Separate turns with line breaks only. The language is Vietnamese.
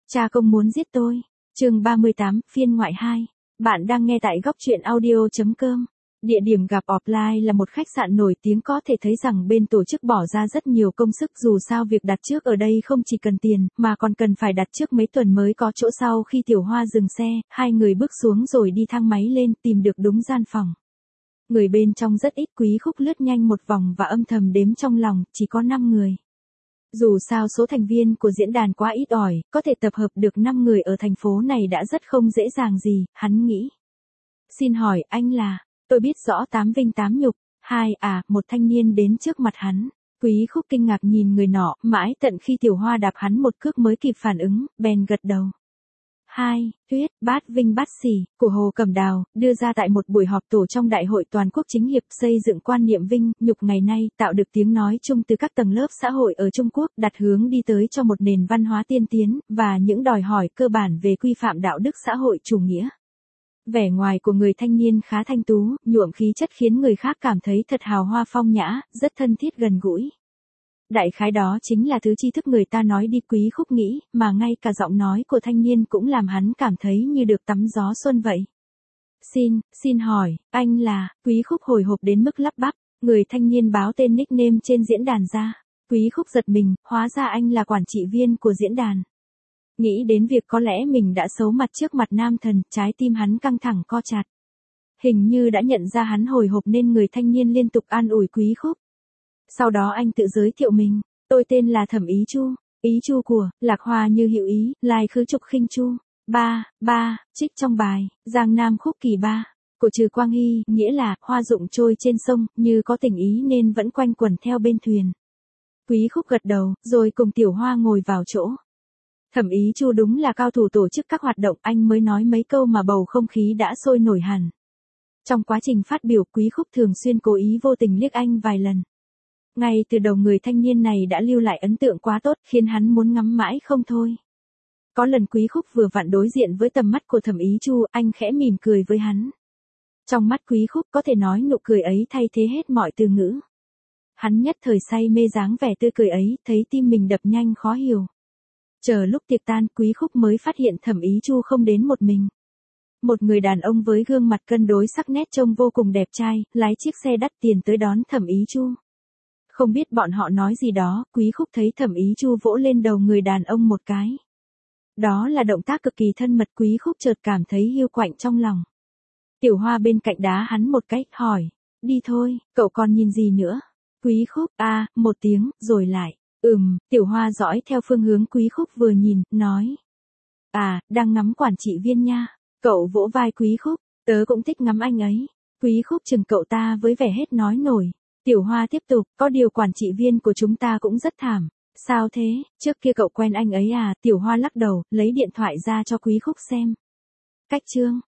Cha công muốn giết tôi. Chương 38, phiên ngoại 2. Bạn đang nghe tại góc truyện audio.com. Địa điểm gặp offline là một khách sạn nổi tiếng, có thể thấy rằng bên tổ chức bỏ ra rất nhiều công sức, dù sao việc đặt trước ở đây không chỉ cần tiền, mà còn cần phải đặt trước mấy tuần mới có chỗ. Sau khi Tiểu Hoa dừng xe, hai người bước xuống rồi đi thang máy lên, tìm được đúng gian phòng. Người bên trong rất ít, Quý Khúc lướt nhanh một vòng và âm thầm đếm trong lòng, chỉ có 5 người. Dù sao số thành viên của diễn đàn quá ít ỏi, có thể tập hợp được 5 người ở thành phố này đã rất không dễ dàng gì, hắn nghĩ. Xin hỏi anh là, tôi biết rõ 8 vinh 8 nhục, một thanh niên đến trước mặt hắn. Quý Khúc kinh ngạc nhìn người nọ, mãi tận khi Tiểu Hoa đạp hắn một cước mới kịp phản ứng, bèn gật đầu. Tuyết, bát vinh bát sỉ, của Hồ Cẩm Đào, đưa ra tại một buổi họp tổ trong Đại hội Toàn quốc Chính hiệp xây dựng quan niệm vinh, nhục ngày nay, tạo được tiếng nói chung từ các tầng lớp xã hội ở Trung Quốc, đặt hướng đi tới cho một nền văn hóa tiên tiến, và những đòi hỏi cơ bản về quy phạm đạo đức xã hội chủ nghĩa. Vẻ ngoài của người thanh niên khá thanh tú, nhuộm khí chất khiến người khác cảm thấy thật hào hoa phong nhã, rất thân thiết gần gũi. Đại khái đó chính là thứ tri thức người ta nói đi, Quý Khúc nghĩ, mà ngay cả giọng nói của thanh niên cũng làm hắn cảm thấy như được tắm gió xuân vậy. Xin hỏi, anh là, Quý Khúc hồi hộp đến mức lắp bắp, người thanh niên báo tên nickname trên diễn đàn ra. Quý Khúc giật mình, hóa ra anh là quản trị viên của diễn đàn. Nghĩ đến việc có lẽ mình đã xấu mặt trước mặt nam thần, trái tim hắn căng thẳng co chặt. Hình như đã nhận ra hắn hồi hộp nên người thanh niên liên tục an ủi Quý Khúc. Sau đó anh tự giới thiệu mình, tôi tên là Thẩm Ý Chu, ý Chu của, lạc hoa như hữu ý, lai khứ trục khinh Chu. Trích trong bài, Giang Nam khúc kỳ 3, của Trừ Quang Hy, nghĩa là, hoa rụng trôi trên sông, như có tình ý nên vẫn quanh quẩn theo bên thuyền. Quý Khúc gật đầu, rồi cùng Tiểu Hoa ngồi vào chỗ. Thẩm Ý Chu đúng là cao thủ tổ chức các hoạt động, anh mới nói mấy câu mà bầu không khí đã sôi nổi hẳn. Trong quá trình phát biểu, Quý Khúc thường xuyên cố ý vô tình liếc anh vài lần. Ngay từ đầu người thanh niên này đã lưu lại ấn tượng quá tốt, khiến hắn muốn ngắm mãi không thôi. Có lần Quý Khúc vừa vặn đối diện với tầm mắt của Thẩm Ý Chu, anh khẽ mỉm cười với hắn. Trong mắt Quý Khúc có thể nói nụ cười ấy thay thế hết mọi từ ngữ. Hắn nhất thời say mê dáng vẻ tươi cười ấy, thấy tim mình đập nhanh khó hiểu. Chờ lúc tiệc tan, Quý Khúc mới phát hiện Thẩm Ý Chu không đến một mình. Một người đàn ông với gương mặt cân đối sắc nét trông vô cùng đẹp trai, lái chiếc xe đắt tiền tới đón Thẩm Ý Chu. Không biết bọn họ nói gì đó, Quý Khúc thấy Thẩm Ý Chu vỗ lên đầu người đàn ông một cái. Đó là động tác cực kỳ thân mật, Quý Khúc chợt cảm thấy hiu quạnh trong lòng. Tiểu Hoa bên cạnh đá hắn một cái, hỏi, đi thôi, cậu còn nhìn gì nữa? Quý Khúc, một tiếng, rồi lại, Tiểu Hoa dõi theo phương hướng Quý Khúc vừa nhìn, nói. Đang ngắm quản trị viên nha. Cậu vỗ vai Quý Khúc, tớ cũng thích ngắm anh ấy. Quý Khúc chừng cậu ta với vẻ hết nói nổi. Tiểu Hoa tiếp tục, có điều quản trị viên của chúng ta cũng rất thảm. Sao thế, trước kia cậu quen anh ấy à? Tiểu Hoa lắc đầu, lấy điện thoại ra cho Quý Khúc xem. Cách chương,